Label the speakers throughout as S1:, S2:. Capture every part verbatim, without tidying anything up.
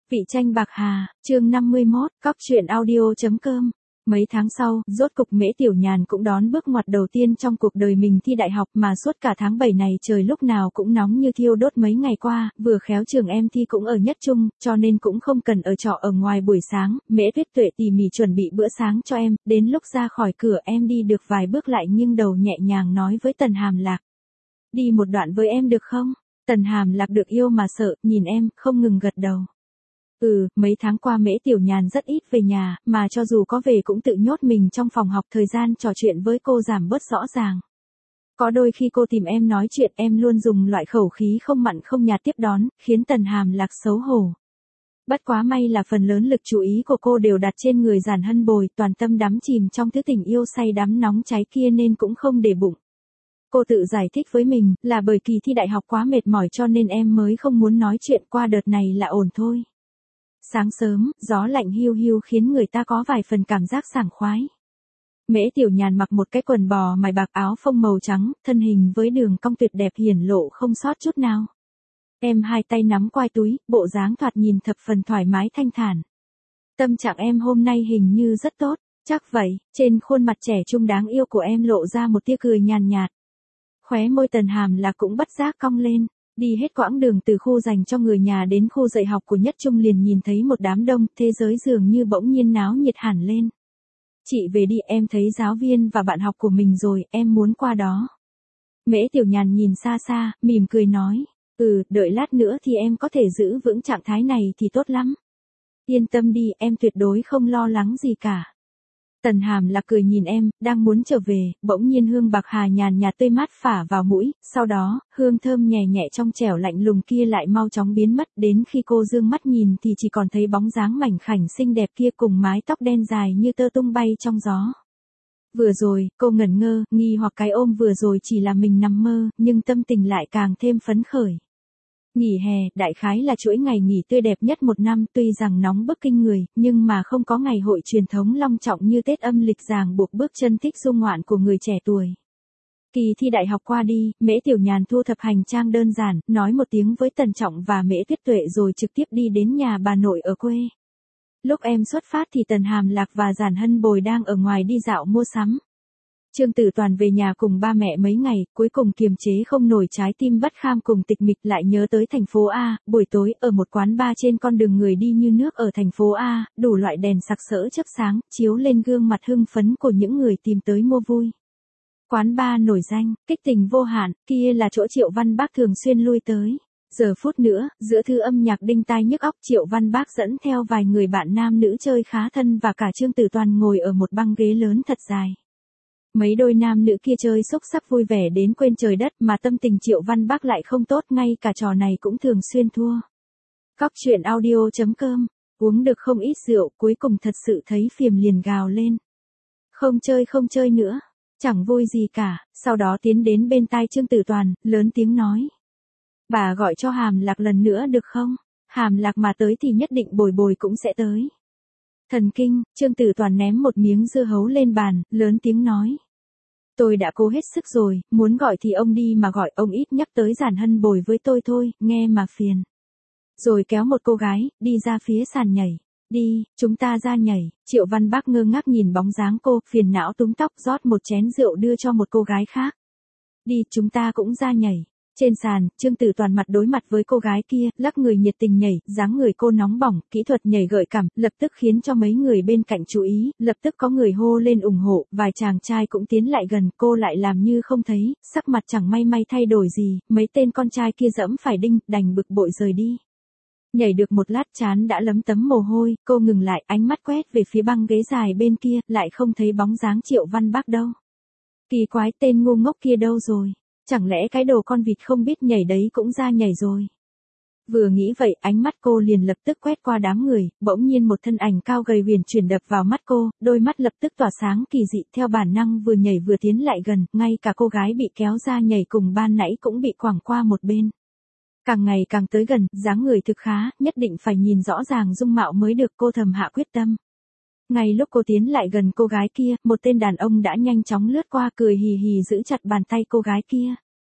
S1: Vị tranh bạc hà, chương năm mươi mốt, cóc truyện audio.com. Mấy tháng sau, rốt cục Mễ Tiểu Nhàn cũng đón bước ngoặt đầu tiên trong cuộc đời mình thi đại học, mà suốt cả tháng bảy này trời lúc nào cũng nóng như thiêu đốt. Mấy ngày qua, vừa khéo trường em thi cũng ở Nhất Trung, cho nên cũng không cần ở trọ ở ngoài buổi sáng. Mễ Tuyết Tuệ tỉ mỉ chuẩn bị bữa sáng cho em, đến lúc ra khỏi cửa em đi được vài bước lại nghiêng đầu nhẹ nhàng nói với Tần Hàm Lạc. Đi một đoạn với em được không? Tần Hàm Lạc được yêu mà sợ, nhìn em, không ngừng gật đầu. Ừ, mấy tháng qua Mễ Tiểu Nhàn rất ít về nhà, mà cho dù có về cũng tự nhốt mình trong phòng học, thời gian trò chuyện với cô giảm bớt rõ ràng. Có đôi khi cô tìm em nói chuyện, em luôn dùng loại khẩu khí không mặn không nhạt tiếp đón, khiến Tần Hàm Lạc xấu hổ. Bất quá may là phần lớn lực chú ý của cô đều đặt trên người Giản Hân Bồi, toàn tâm đắm chìm trong thứ tình yêu say đắm nóng cháy kia nên cũng không để bụng. Cô tự giải thích với mình, là bởi kỳ thi đại học quá mệt mỏi cho nên em mới không muốn nói chuyện, qua đợt này là ổn thôi. Sáng sớm, gió lạnh hiu hiu khiến người ta có vài phần cảm giác sảng khoái. Mễ Tiểu Nhàn mặc một cái quần bò mài bạc, áo phông màu trắng, thân hình với đường cong tuyệt đẹp hiển lộ không sót chút nào. Em hai tay nắm quai túi, bộ dáng thoạt nhìn thập phần thoải mái thanh thản. Tâm trạng em hôm nay hình như rất tốt, chắc vậy, trên khuôn mặt trẻ trung đáng yêu của em lộ ra một tia cười nhàn nhạt. Khóe môi Tần Hàm Lạc cũng bất giác cong lên. Đi hết quãng đường từ khu dành cho người nhà đến khu dạy học của Nhất Trung liền nhìn thấy một đám đông, thế giới dường như bỗng nhiên náo nhiệt hẳn lên. Chị về đi, em thấy giáo viên và bạn học của mình rồi, em muốn qua đó. Mễ Tiểu Nhàn nhìn xa xa, mỉm cười nói, ừ, đợi lát nữa thì em có thể giữ vững trạng thái này thì tốt lắm. Yên tâm đi, em tuyệt đối không lo lắng gì cả. Tần Hàm Lạc cười nhìn em, đang muốn trở về, bỗng nhiên hương bạc hà nhàn nhạt tươi mát phả vào mũi, sau đó, hương thơm nhẹ nhẹ trong trẻo lạnh lùng kia lại mau chóng biến mất, đến khi cô dương mắt nhìn thì chỉ còn thấy bóng dáng mảnh khảnh xinh đẹp kia cùng mái tóc đen dài như tơ tung bay trong gió. Vừa rồi, cô ngẩn ngơ, nghi hoặc cái ôm vừa rồi chỉ là mình nằm mơ, nhưng tâm tình lại càng thêm phấn khởi. Nghỉ hè, đại khái là chuỗi ngày nghỉ tươi đẹp nhất một năm, tuy rằng nóng bức kinh người, nhưng mà không có ngày hội truyền thống long trọng như Tết âm lịch ràng buộc bước chân thích du ngoạn của người trẻ tuổi. Kỳ thi đại học qua đi, Mễ Tiểu Nhàn thu thập hành trang đơn giản, nói một tiếng với Tần Trọng và Mễ Tuyết Tuệ rồi trực tiếp đi đến nhà bà nội ở quê. Lúc em xuất phát thì Tần Hàm Lạc và Giản Hân Bồi đang ở ngoài đi dạo mua sắm. Trương Tử Toàn về nhà cùng ba mẹ mấy ngày, cuối cùng kiềm chế không nổi trái tim bất kham cùng tịch mịch lại nhớ tới thành phố A. Buổi tối, ở một quán bar trên con đường người đi như nước ở thành phố A, đủ loại đèn sặc sỡ chớp sáng, chiếu lên gương mặt hưng phấn của những người tìm tới mua vui. Quán bar nổi danh, kích tình vô hạn, kia là chỗ Triệu Văn Bác thường xuyên lui tới. Giờ phút nữa, giữa thư âm nhạc đinh tai nhức óc, Triệu Văn Bác dẫn theo vài người bạn nam nữ chơi khá thân và cả Trương Tử Toàn ngồi ở một băng ghế lớn thật dài. Mấy đôi nam nữ kia chơi xúc xắc vui vẻ đến quên trời đất, mà tâm tình Triệu Văn Bác lại không tốt, ngay cả trò này cũng thường xuyên thua. Cóc truyện audio.com, uống được không ít rượu, cuối cùng thật sự thấy phiền liền gào lên. Không chơi không chơi nữa, chẳng vui gì cả, sau đó tiến đến bên tai Trương Tử Toàn, lớn tiếng nói. Bà gọi cho Hàm Lạc lần nữa được không? Hàm Lạc mà tới thì nhất định Bồi Bồi cũng sẽ tới. Thần kinh, Trương Tử Toàn ném một miếng dưa hấu lên bàn, lớn tiếng nói. Tôi đã cố hết sức rồi, muốn gọi thì ông đi mà gọi, ông ít nhắc tới Giản Hân Bồi với tôi thôi, nghe mà phiền. Rồi kéo một cô gái, đi ra phía sàn nhảy. Đi, chúng ta ra nhảy. Triệu Văn Bác ngơ ngác nhìn bóng dáng cô, phiền não túm tóc rót một chén rượu đưa cho một cô gái khác. Đi, chúng ta cũng ra nhảy. Trên sàn, Trương Tử Toàn mặt đối mặt với cô gái kia, lắc người nhiệt tình nhảy, dáng người cô nóng bỏng, kỹ thuật nhảy gợi cảm, lập tức khiến cho mấy người bên cạnh chú ý, lập tức có người hô lên ủng hộ, vài chàng trai cũng tiến lại gần, cô lại làm như không thấy, sắc mặt chẳng may may thay đổi gì, mấy tên con trai kia dẫm phải đinh, đành bực bội rời đi. Nhảy được một lát trán đã lấm tấm mồ hôi, cô ngừng lại, ánh mắt quét về phía băng ghế dài bên kia, lại không thấy bóng dáng Triệu Văn Bác đâu. Kỳ quái, tên ngu ngốc kia đâu rồi? Chẳng lẽ cái đồ con vịt không biết nhảy đấy cũng ra nhảy rồi? Vừa nghĩ vậy, ánh mắt cô liền lập tức quét qua đám người, bỗng nhiên một thân ảnh cao gầy huyền chuyển đập vào mắt cô, đôi mắt lập tức tỏa sáng kỳ dị, theo bản năng vừa nhảy vừa tiến lại gần, ngay cả cô gái bị kéo ra nhảy cùng ban nãy cũng bị quẳng qua một bên. Càng ngày càng tới gần, dáng người thực khá, nhất định phải nhìn rõ ràng dung mạo mới được, cô thầm hạ quyết tâm. Ngay lúc cô tiến lại gần cô gái kia, một tên đàn ông đã nhanh chóng lướt qua, cười hì hì giữ chặt bàn tay cô gái kia.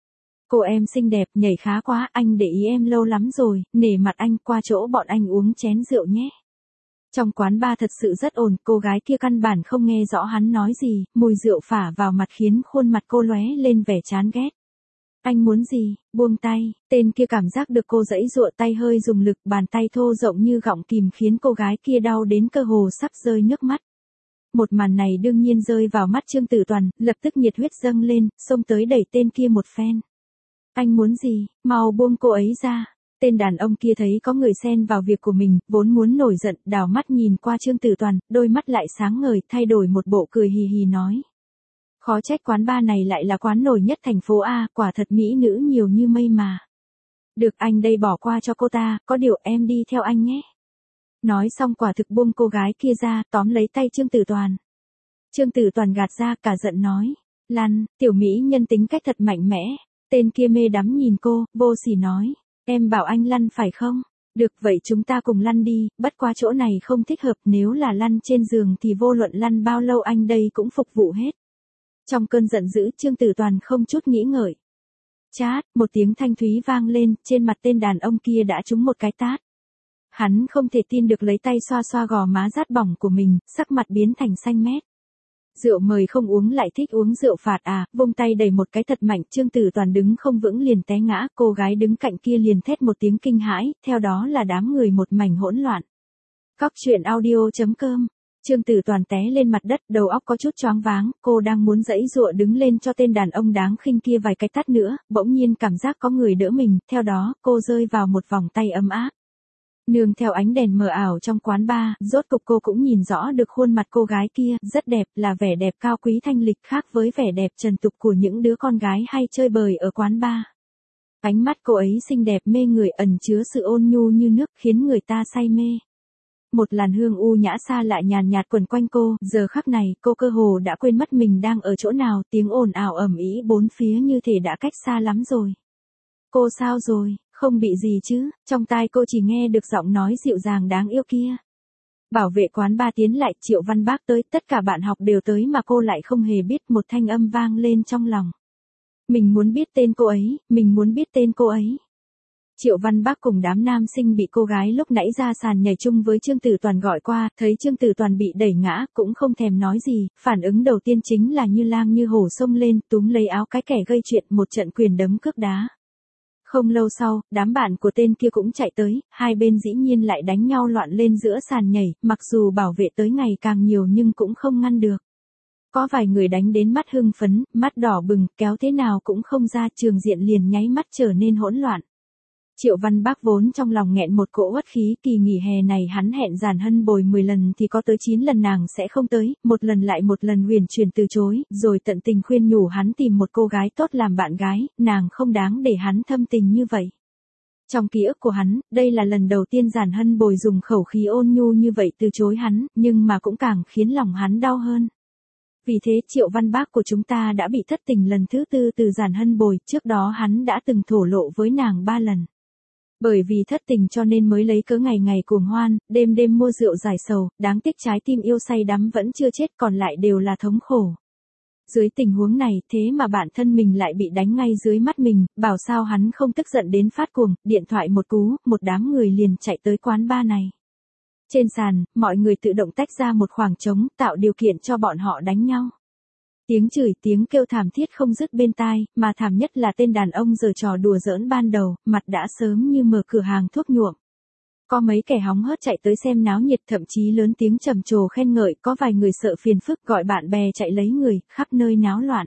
S1: Cô em xinh đẹp, nhảy khá quá, anh để ý em lâu lắm rồi, nể mặt anh, qua chỗ bọn anh uống chén rượu nhé. Trong quán bar thật sự rất ồn, cô gái kia căn bản không nghe rõ hắn nói gì, mùi rượu phả vào mặt khiến khuôn mặt cô lóe lên vẻ chán ghét. Anh muốn gì? Buông tay, tên kia cảm giác được cô giãy giụa, tay hơi dùng lực, bàn tay thô rộng như gọng kìm khiến cô gái kia đau đến cơ hồ sắp rơi nước mắt. Một màn này đương nhiên rơi vào mắt Trương Tử Toàn, lập tức nhiệt huyết dâng lên, xông tới đẩy tên kia một phen. Anh muốn gì? Mau buông cô ấy ra. Tên đàn ông kia thấy có người xen vào việc của mình, vốn muốn nổi giận, đảo mắt nhìn qua Trương Tử Toàn, đôi mắt lại sáng ngời, thay đổi một bộ cười hì hì nói. Khó trách quán bar này lại là quán nổi nhất thành phố A, quả thật mỹ nữ nhiều như mây mà. Được, anh đây bỏ qua cho cô ta, có điều em đi theo anh nhé. Nói xong quả thực buông cô gái kia ra, tóm lấy tay Trương Tử Toàn. Trương Tử Toàn gạt ra, cả giận nói. Lăn, tiểu mỹ nhân tính cách thật mạnh mẽ. Tên kia mê đắm nhìn cô, vô sỉ nói. Em bảo anh lăn phải không? Được, vậy chúng ta cùng lăn đi, bất quá chỗ này không thích hợp, nếu là lăn trên giường thì vô luận lăn bao lâu anh đây cũng phục vụ hết. Trong cơn giận dữ, Trương Tử Toàn không chút nghĩ ngợi. Chát, một tiếng thanh thúy vang lên, trên mặt tên đàn ông kia đã trúng một cái tát. Hắn không thể tin được, lấy tay xoa xoa gò má rát bỏng của mình, sắc mặt biến thành xanh mét. Rượu mời không uống lại thích uống rượu phạt à, vung tay đẩy một cái thật mạnh, Trương Tử Toàn đứng không vững liền té ngã, cô gái đứng cạnh kia liền thét một tiếng kinh hãi, theo đó là đám người một mảnh hỗn loạn. Cóc truyện audio chấm com. Trương Tử Toàn té lên mặt đất, đầu óc có chút choáng váng, cô đang muốn giãy giụa đứng lên cho tên đàn ông đáng khinh kia vài cái tát nữa, bỗng nhiên cảm giác có người đỡ mình, theo đó, cô rơi vào một vòng tay ấm áp. Nương theo ánh đèn mờ ảo trong quán bar, rốt cục cô cũng nhìn rõ được khuôn mặt cô gái kia, rất đẹp, là vẻ đẹp cao quý thanh lịch, khác với vẻ đẹp trần tục của những đứa con gái hay chơi bời ở quán bar. Ánh mắt cô ấy xinh đẹp mê người, ẩn chứa sự ôn nhu như nước, khiến người ta say mê. Một làn hương u nhã xa lạ nhàn nhạt quẩn quanh cô, giờ khắc này, cô cơ hồ đã quên mất mình đang ở chỗ nào, tiếng ồn ào ầm ĩ bốn phía như thể đã cách xa lắm rồi. Cô sao rồi? Không bị gì chứ? Trong tai cô chỉ nghe được giọng nói dịu dàng đáng yêu kia. Bảo vệ quán bar tiến lại, Triệu Văn Bác tới, tất cả bạn học đều tới mà cô lại không hề biết, một thanh âm vang lên trong lòng. Mình muốn biết tên cô ấy, mình muốn biết tên cô ấy. Triệu Văn Bác cùng đám nam sinh bị cô gái lúc nãy ra sàn nhảy chung với Trương Tử Toàn gọi qua, thấy Trương Tử Toàn bị đẩy ngã, cũng không thèm nói gì, phản ứng đầu tiên chính là như lang như hổ xông lên, túm lấy áo cái kẻ gây chuyện, một trận quyền đấm cước đá. Không lâu sau, đám bạn của tên kia cũng chạy tới, hai bên dĩ nhiên lại đánh nhau loạn lên giữa sàn nhảy, mặc dù bảo vệ tới ngày càng nhiều nhưng cũng không ngăn được. Có vài người đánh đến mắt hưng phấn, mắt đỏ bừng, kéo thế nào cũng không ra, trường diện liền nháy mắt trở nên hỗn loạn. Triệu Văn Bác vốn trong lòng nghẹn một cỗ uất khí, kỳ nghỉ hè này hắn hẹn Giản Hân bồi mười lần thì có tới chín lần nàng sẽ không tới, một lần lại một lần huyền chuyển từ chối, rồi tận tình khuyên nhủ hắn tìm một cô gái tốt làm bạn gái, nàng không đáng để hắn thâm tình như vậy. Trong ký ức của hắn, đây là lần đầu tiên Giản Hân bồi dùng khẩu khí ôn nhu như vậy từ chối hắn, nhưng mà cũng càng khiến lòng hắn đau hơn. Vì thế Triệu Văn Bác của chúng ta đã bị thất tình lần thứ tư từ Giản Hân bồi, trước đó hắn đã từng thổ lộ với nàng ba lần. Bởi vì thất tình cho nên mới lấy cớ ngày ngày cuồng hoan, đêm đêm mua rượu giải sầu, đáng tiếc trái tim yêu say đắm vẫn chưa chết, còn lại đều là thống khổ. Dưới tình huống này, thế mà bản thân mình lại bị đánh ngay dưới mắt mình, bảo sao hắn không tức giận đến phát cuồng, điện thoại một cú, một đám người liền chạy tới quán bar này. Trên sàn, mọi người tự động tách ra một khoảng trống, tạo điều kiện cho bọn họ đánh nhau. Tiếng chửi, tiếng kêu thảm thiết không dứt bên tai, mà thảm nhất là tên đàn ông giở trò đùa giỡn ban đầu, mặt đã sớm như mở cửa hàng thuốc nhuộm. Có mấy kẻ hóng hớt chạy tới xem náo nhiệt, thậm chí lớn tiếng trầm trồ khen ngợi, có vài người sợ phiền phức gọi bạn bè chạy lấy người, khắp nơi náo loạn.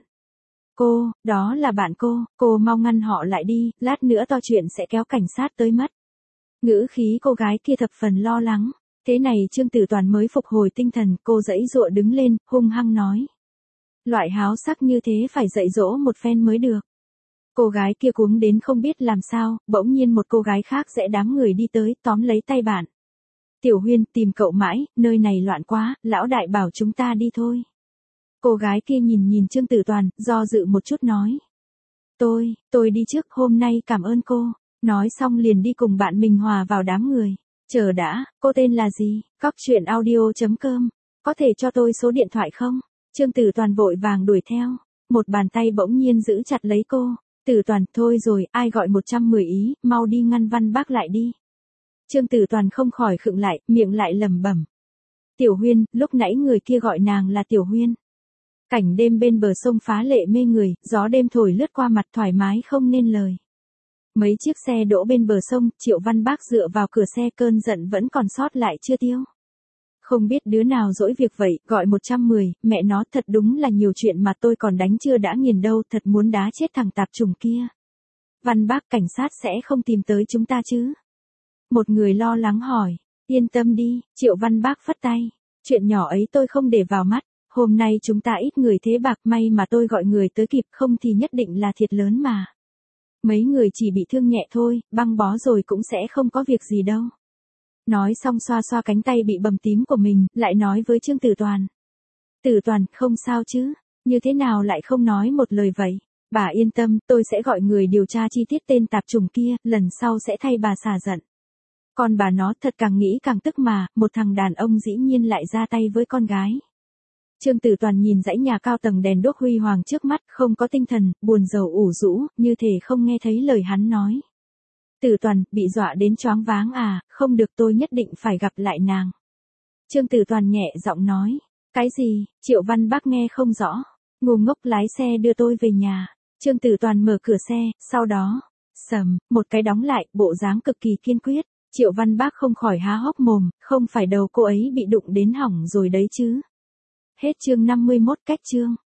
S1: Cô, đó là bạn cô, cô mau ngăn họ lại đi, lát nữa to chuyện sẽ kéo cảnh sát tới mất. Ngữ khí cô gái kia thập phần lo lắng. Thế này Trương Tử Toàn mới phục hồi tinh thần, cô giãy giụa đứng lên, hung hăng nói. Loại háo sắc như thế phải dạy dỗ một phen mới được. Cô gái kia cuống đến không biết làm sao, bỗng nhiên một cô gái khác rẽ đám người đi tới, tóm lấy tay bạn. Tiểu Huyên, tìm cậu mãi, nơi này loạn quá, lão đại bảo chúng ta đi thôi. Cô gái kia nhìn nhìn Trương Tử Toàn, do dự một chút nói. Tôi, tôi đi trước, hôm nay cảm ơn cô. Nói xong liền đi cùng bạn mình hòa vào đám người. Chờ đã, cô tên là gì? Cóc truyện audio chấm com. Có thể cho tôi số điện thoại không? Trương Tử Toàn vội vàng đuổi theo. Một bàn tay bỗng nhiên giữ chặt lấy cô. Tử Toàn, thôi rồi, ai gọi một trăm mười ý, mau đi ngăn Văn Bác lại đi. Trương Tử Toàn không khỏi khựng lại, miệng lại lẩm bẩm. Tiểu Huyên, lúc nãy người kia gọi nàng là Tiểu Huyên. Cảnh đêm bên bờ sông phá lệ mê người, gió đêm thổi lướt qua mặt thoải mái không nên lời. Mấy chiếc xe đỗ bên bờ sông, Triệu Văn Bác dựa vào cửa xe, cơn giận vẫn còn sót lại chưa tiêu. Không biết đứa nào dỗi việc vậy, gọi một trăm mười, mẹ nó thật đúng là nhiều chuyện mà tôi còn đánh chưa đã nghiền đâu, thật muốn đá chết thằng tạp chủng kia. Văn Bác, cảnh sát sẽ không tìm tới chúng ta chứ? Một người lo lắng hỏi. Yên tâm đi, Triệu Văn Bác phất tay. Chuyện nhỏ ấy tôi không để vào mắt, hôm nay chúng ta ít người thế bạc, may mà tôi gọi người tới kịp, không thì nhất định là thiệt lớn mà. Mấy người chỉ bị thương nhẹ thôi, băng bó rồi cũng sẽ không có việc gì đâu. Nói xong xoa xoa cánh tay bị bầm tím của mình, lại nói với Trương Tử Toàn. Tử Toàn, không sao chứ, như thế nào lại không nói một lời vậy? Bà yên tâm, tôi sẽ gọi người điều tra chi tiết tên tạp chủng kia, lần sau sẽ thay bà xả giận. Còn bà nó thật càng nghĩ càng tức mà, một thằng đàn ông dĩ nhiên lại ra tay với con gái. Trương Tử Toàn nhìn dãy nhà cao tầng đèn đuốc huy hoàng trước mắt, không có tinh thần, buồn rầu ủ rũ, như thể không nghe thấy lời hắn nói. Tử Toàn, bị dọa đến choáng váng à, không được, tôi nhất định phải gặp lại nàng. Trương Tử Toàn nhẹ giọng nói. Cái gì? Triệu Văn Bác nghe không rõ. Ngu ngốc, lái xe đưa tôi về nhà. Trương Tử Toàn mở cửa xe, sau đó, sầm, một cái đóng lại, bộ dáng cực kỳ kiên quyết. Triệu Văn Bác không khỏi há hốc mồm, không phải đầu cô ấy bị đụng đến hỏng rồi đấy chứ. Hết chương năm mươi mốt, cách chương.